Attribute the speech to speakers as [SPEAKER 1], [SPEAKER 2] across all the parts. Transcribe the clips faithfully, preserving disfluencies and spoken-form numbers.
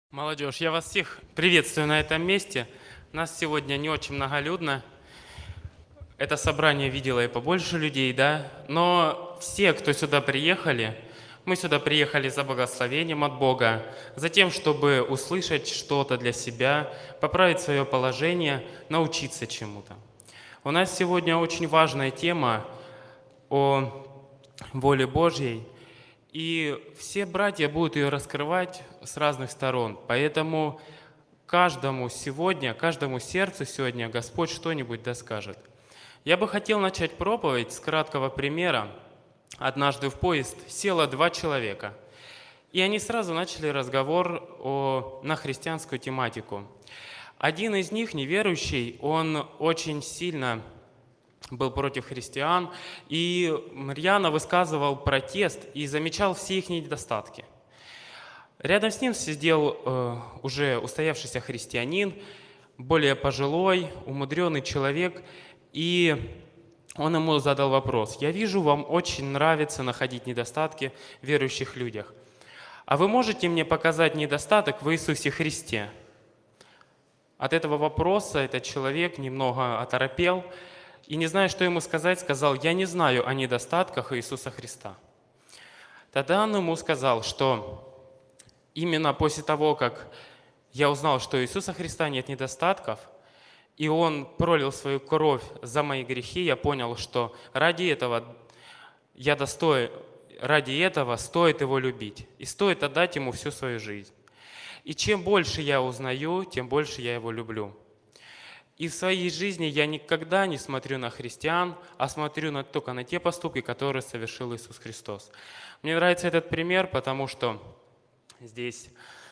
[SPEAKER 1] Молодежь, я вас всех приветствую на этом месте. Нас сегодня не очень многолюдно. Это собрание видело и побольше людей, да? Но все, кто сюда приехали, мы сюда приехали за благословением от Бога, за тем, чтобы услышать что-то для себя, поправить свое положение, научиться чему-то. У нас сегодня очень важная тема о воле Божьей, и все братья будут ее раскрывать с разных сторон. Поэтому каждому сегодня, каждому сердцу сегодня Господь что-нибудь доскажет. Я бы хотел начать проповедь с краткого примера. Однажды в поезд село два человека, и они сразу начали разговор о, на христианскую тематику. Один из них, неверующий, он очень сильно был против христиан, и рьяно высказывал протест и замечал все их недостатки. Рядом с ним сидел э, уже устоявшийся христианин, более пожилой, умудренный человек, и он ему задал вопрос: «Я вижу, вам очень нравится находить недостатки в верующих людях. А вы можете мне показать недостаток в Иисусе Христе?» От этого вопроса этот человек немного оторопел, и, не зная, что ему сказать, сказал: «Я не знаю о недостатках Иисуса Христа». Тогда он ему сказал, что именно после того, как я узнал, что у Иисуса Христа нет недостатков, и Он пролил свою кровь за мои грехи, я понял, что ради этого я достоин, ради этого стоит Его любить, и стоит отдать Ему всю свою жизнь. И чем больше я узнаю, тем больше я Его люблю. И в своей жизни я никогда не смотрю на христиан, а смотрю на, только на те поступки, которые совершил Иисус Христос. Мне нравится этот пример, потому что здесь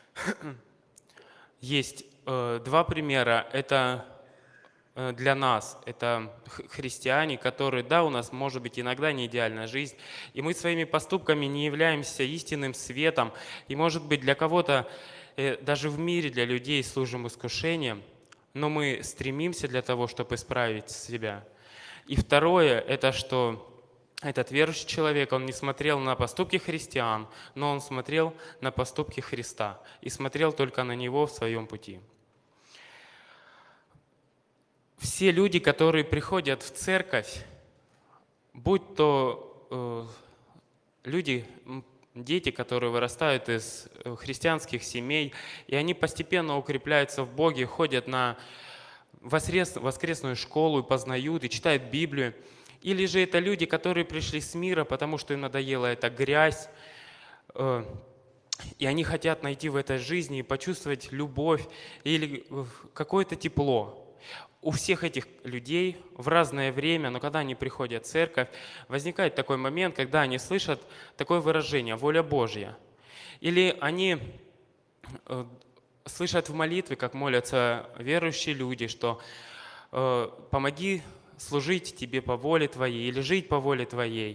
[SPEAKER 1] есть э, два примера. Это э, для нас, это христиане, которые, да, у нас может быть иногда не идеальная жизнь, и мы своими поступками не являемся истинным светом, и может быть для кого-то, э, даже в мире для людей служим искушением, но мы стремимся для того, чтобы исправить себя. И второе, это что этот верующий человек, он не смотрел на поступки христиан, но он смотрел на поступки Христа и смотрел только на Него в своем пути. Все люди, которые приходят в церковь, будь то э, люди, дети, которые вырастают из христианских семей, и они постепенно укрепляются в Боге, ходят на воскрес, воскресную школу и познают, и читают Библию. Или же это люди, которые пришли с мира, потому что им надоела эта грязь, э, и они хотят найти в этой жизни и почувствовать любовь или какое-то тепло. У всех этих людей в разное время, но когда они приходят в церковь, возникает такой момент, когда они слышат такое выражение «воля Божья». Или они э, слышат в молитве, как молятся верующие люди, что э, «помоги служить тебе по воле Твоей» или «жить по воле Твоей».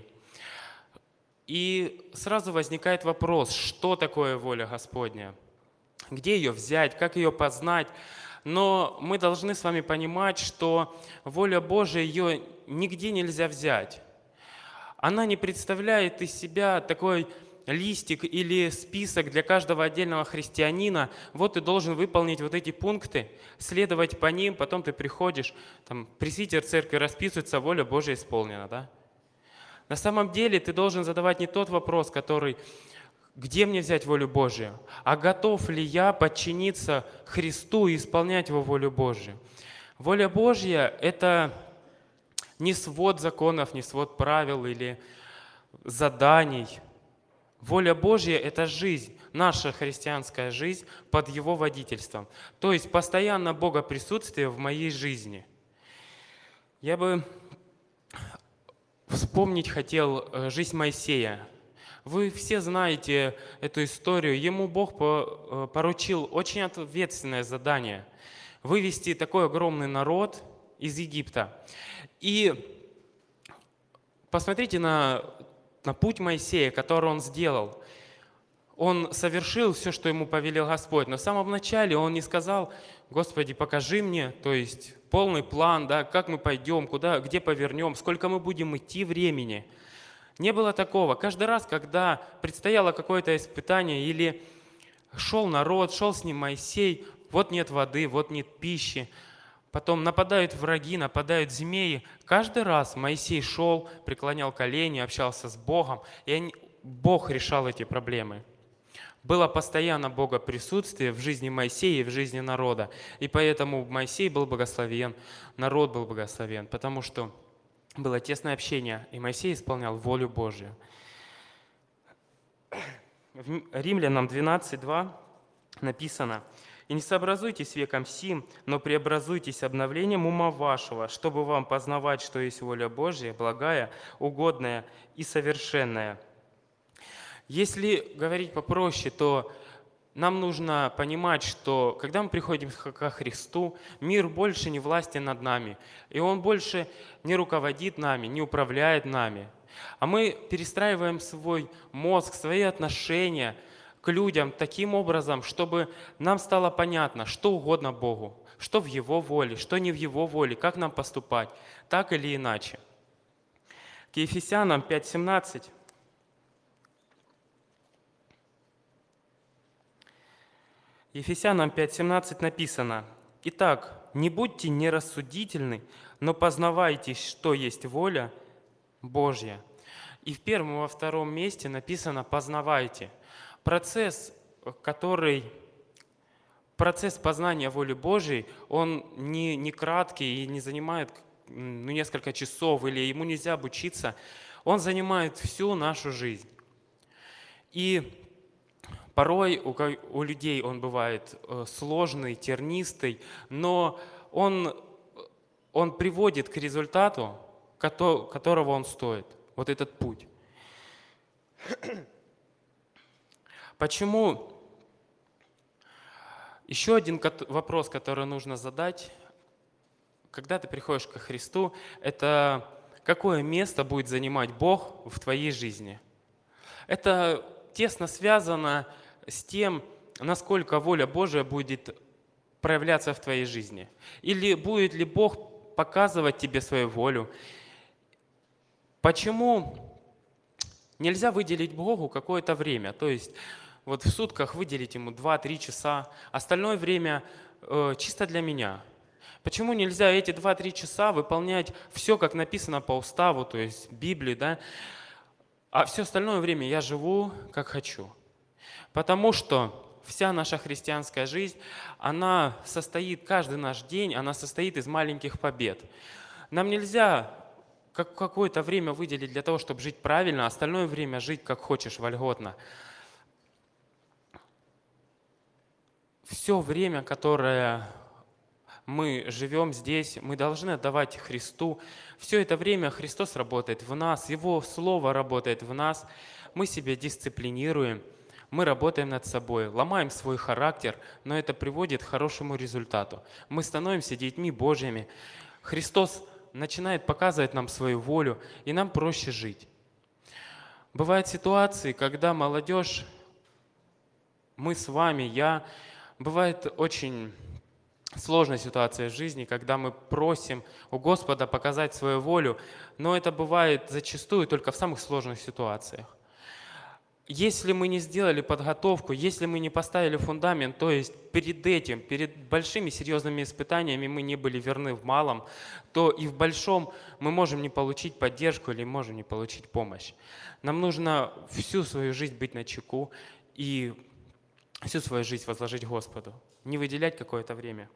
[SPEAKER 1] И сразу возникает вопрос, что такое воля Господня? Где ее взять, как ее познать? Но мы должны с вами понимать, что воля Божия, ее нигде нельзя взять. Она не представляет из себя такой листик или список для каждого отдельного христианина. Вот ты должен выполнить вот эти пункты, следовать по ним, потом ты приходишь, там, пресвитер церкви расписывается, воля Божия исполнена. Да? На самом деле ты должен задавать не тот вопрос, который... Где мне взять волю Божию? А готов ли я подчиниться Христу и исполнять Его волю Божию? Воля Божья – это не свод законов, не свод правил или заданий. Воля Божья – это жизнь, наша христианская жизнь под Его водительством. То есть постоянно Бога присутствие в моей жизни. Я бы вспомнить хотел жизнь Моисея. Вы все знаете эту историю. Ему Бог поручил очень ответственное задание – вывести такой огромный народ из Египта. И посмотрите на, на путь Моисея, который он сделал. Он совершил все, что ему повелел Господь. Но в самом начале он не сказал: «Господи, покажи мне», то есть полный план, да, как мы пойдем, куда, где повернем, сколько мы будем идти времени. Не было такого. Каждый раз, когда предстояло какое-то испытание или Шел народ, шел с ним Моисей, вот нет воды, вот нет пищи. Потом нападают враги, нападают змеи. Каждый раз Моисей шел, преклонял колени, общался с Богом, и они, Бог решал эти проблемы. Было постоянно Бога присутствие в жизни Моисея и в жизни народа. И поэтому Моисей был благословен, народ был благословен, потому что было тесное общение, и Моисей исполнял волю Божью. В Римлянам двенадцать два написано: «И не сообразуйтесь веком сим, но преобразуйтесь обновлением ума вашего, чтобы вам познавать, что есть воля Божья, благая, угодная и совершенная». Если говорить попроще, то нам нужно понимать, что когда мы приходим ко Христу, мир больше не властен над нами, и Он больше не руководит нами, не управляет нами. А мы перестраиваем свой мозг, свои отношения к людям таким образом, чтобы нам стало понятно, что угодно Богу, что в Его воле, что не в Его воле, как нам поступать, так или иначе. К Ефесянам пять семнадцать. Ефесянам пять семнадцать написано: «Итак, не будьте нерассудительны, но познавайте, что есть воля Божья». И в первом и во втором месте написано «познавайте». Процесс, который, процесс познания воли Божьей, он не, не краткий и не занимает ну, несколько часов, или ему нельзя обучиться, он занимает всю нашу жизнь. И порой у, у людей он бывает сложный, тернистый, но он, он приводит к результату, которого он стоит, вот этот путь. Почему? Еще один вопрос, который нужно задать, когда ты приходишь ко Христу, это какое место будет занимать Бог в твоей жизни? Это тесно связано с тем, насколько воля Божия будет проявляться в твоей жизни. Или будет ли Бог показывать тебе свою волю? Почему нельзя выделить Богу какое-то время? То есть вот в сутках выделить Ему два-три часа, остальное время э, чисто для меня. Почему нельзя эти два-три часа выполнять все, как написано по уставу, то есть Библии, да? А все остальное время я живу, как хочу. Потому что вся наша христианская жизнь, она состоит, каждый наш день, она состоит из маленьких побед. Нам нельзя какое-то время выделить для того, чтобы жить правильно, а остальное время жить, как хочешь, вольготно. Все время, которое мы живем здесь, мы должны отдавать Христу. Все это время Христос работает в нас, Его Слово работает в нас. Мы себя дисциплинируем, мы работаем над собой, ломаем свой характер, но это приводит к хорошему результату. Мы становимся детьми Божьими. Христос начинает показывать нам свою волю, и нам проще жить. Бывают ситуации, когда молодежь, мы с вами, я, бывает очень сложная ситуация в жизни, когда мы просим у Господа показать свою волю, но это бывает зачастую только в самых сложных ситуациях. Если мы не сделали подготовку, если мы не поставили фундамент, то есть перед этим, перед большими серьезными испытаниями мы не были верны в малом, то и в большом мы можем не получить поддержку или можем не получить помощь. Нам нужно всю свою жизнь быть начеку и всю свою жизнь возложить Господу, не выделять какое-то время.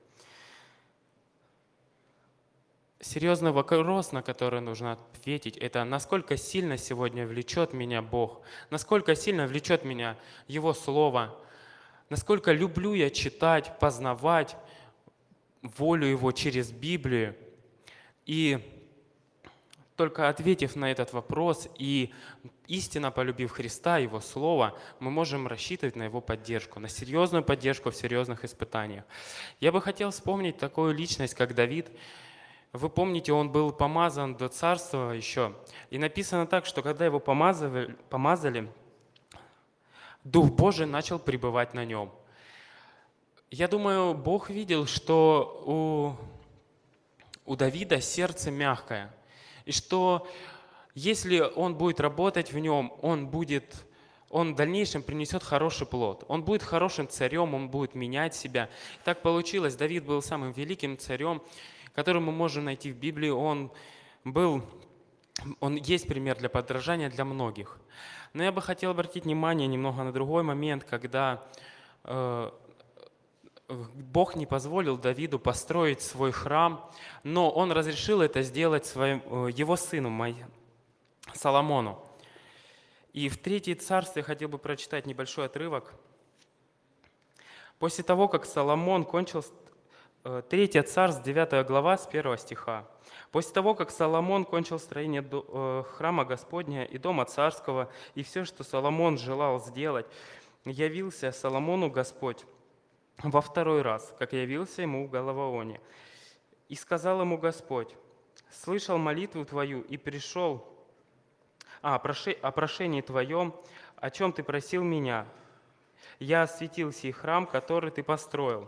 [SPEAKER 1] Серьезный вопрос, на который нужно ответить, это насколько сильно сегодня влечет меня Бог, насколько сильно влечет меня Его Слово, насколько люблю я читать, познавать волю Его через Библию. И только ответив на этот вопрос и истинно полюбив Христа, Его Слово, мы можем рассчитывать на Его поддержку, на серьезную поддержку в серьезных испытаниях. Я бы хотел вспомнить такую личность, как Давид. Вы помните, он был помазан до царства еще. И написано так, что когда его помазали, помазали, Дух Божий начал пребывать на нем. Я думаю, Бог видел, что у, у Давида сердце мягкое. И что если он будет работать в нем, он будет он в дальнейшем принесет хороший плод. Он будет хорошим царем, он будет менять себя. Так получилось, Давид был самым великим царем, который мы можем найти в Библии. Он был, он есть пример для подражания для многих. Но я бы хотел обратить внимание немного на другой момент, когда э, Бог не позволил Давиду построить свой храм, но он разрешил это сделать своим, э, его сыну Соломону. И в Третье царство я хотел бы прочитать небольшой отрывок. После того, как Соломон кончил, Третье царство, девятая глава, с первого стиха. «После того, как Соломон кончил строение храма Господня и дома царского, и все, что Соломон желал сделать, явился Соломону Господь во второй раз, как явился ему в Галаваоне. И сказал ему Господь: слышал молитву твою и пришел а, о прошении твоем, о чем ты просил меня. Я осветил сей храм, который ты построил,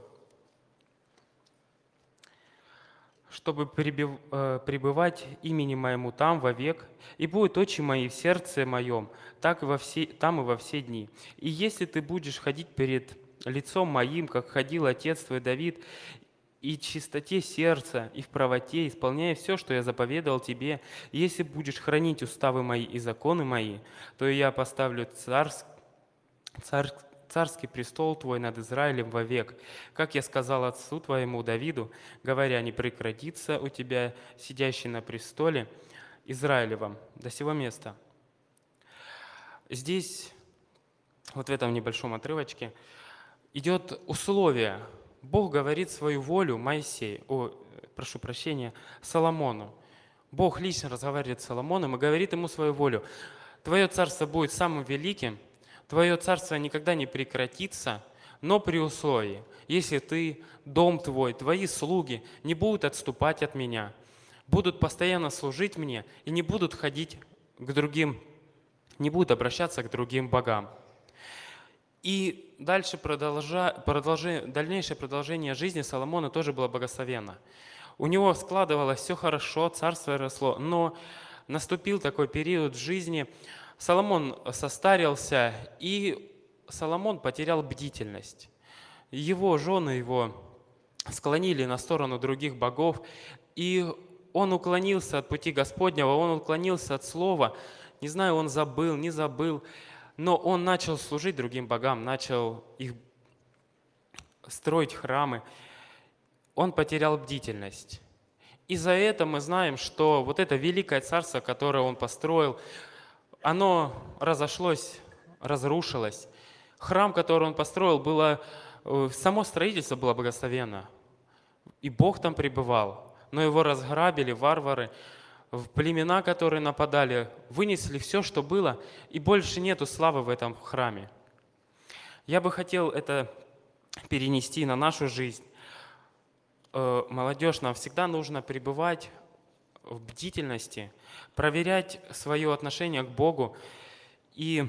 [SPEAKER 1] чтобы пребывать имени моему там вовек, и будут очи мои в сердце моем, так и во все, там и во все дни. И если ты будешь ходить перед лицом моим, как ходил отец твой Давид, и в чистоте сердца, и в правоте, исполняя все, что я заповедовал тебе, если будешь хранить уставы мои и законы мои, то я поставлю царск, царь, царский престол твой над Израилем вовек. Как я сказал отцу твоему Давиду, говоря, не прекратится у тебя сидящий на престоле Израилевом до сего места». Здесь, вот в этом небольшом отрывочке, идет условие. Бог говорит свою волю Моисею, о, прошу прощения, Соломону. Бог лично разговаривает с Соломоном и говорит ему свою волю. Твое царство будет самым великим, твое царство никогда не прекратится, но при условии, если ты, дом твой, твои слуги не будут отступать от меня, будут постоянно служить мне и не будут ходить к другим, не будут обращаться к другим богам. И дальше продолжа, продолжи, дальнейшее продолжение жизни Соломона тоже было благословенно. У него складывалось все хорошо, царство росло, но наступил такой период в жизни, Соломон состарился, и Соломон потерял бдительность. Его жены его склонили на сторону других богов, и он уклонился от пути Господнего, он уклонился от слова. Не знаю, он забыл, не забыл, но он начал служить другим богам, начал их строить храмы. Он потерял бдительность. И за это мы знаем, что вот это великое царство, которое он построил, оно разошлось, разрушилось. Храм, который он построил, было, само строительство было благословенно. И Бог там пребывал. Но его разграбили варвары, в племена, которые нападали, вынесли все, что было, и больше нету славы в этом храме. Я бы хотел это перенести на нашу жизнь. Молодежь, нам всегда нужно пребывать в бдительности, проверять свое отношение к Богу и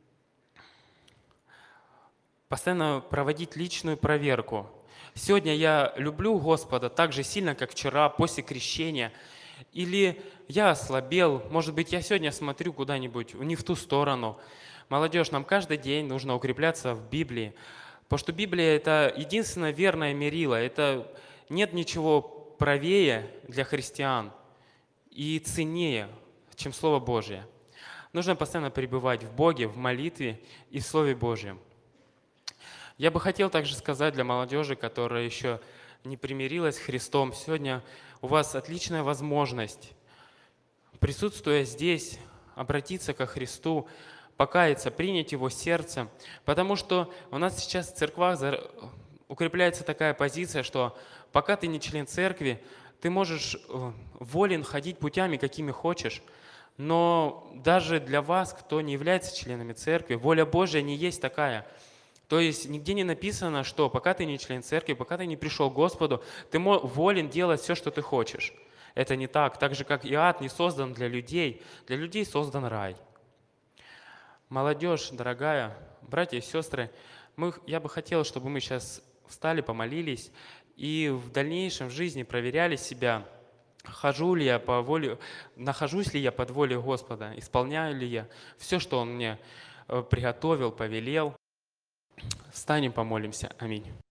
[SPEAKER 1] постоянно проводить личную проверку. Сегодня я люблю Господа так же сильно, как вчера, после крещения, или я ослабел, может быть, я сегодня смотрю куда-нибудь не в ту сторону. Молодежь, нам каждый день нужно укрепляться в Библии, потому что Библия – это единственное верное мерило, это нет ничего правее для христиан и ценнее, чем Слово Божие. Нужно постоянно пребывать в Боге, в молитве и в Слове Божьем. Я бы хотел также сказать для молодежи, которая еще не примирилась с Христом, сегодня у вас отличная возможность, присутствуя здесь, обратиться ко Христу, покаяться, принять Его сердцем, потому что у нас сейчас в церквах укрепляется такая позиция, что пока ты не член церкви, ты можешь волен ходить путями, какими хочешь, но даже для вас, кто не является членами церкви, воля Божья не есть такая. То есть нигде не написано, что пока ты не член церкви, пока ты не пришел к Господу, ты волен делать все, что ты хочешь. Это не так. Так же, как и ад не создан для людей, для людей создан рай. Молодежь, дорогая, братья и сестры, мы, я бы хотел, чтобы мы сейчас встали, помолились и в дальнейшем в жизни проверяли себя, хожу ли я по воле, нахожусь ли я под волей Господа, исполняю ли я все, что Он мне э, приготовил, повелел. Встанем, помолимся. Аминь.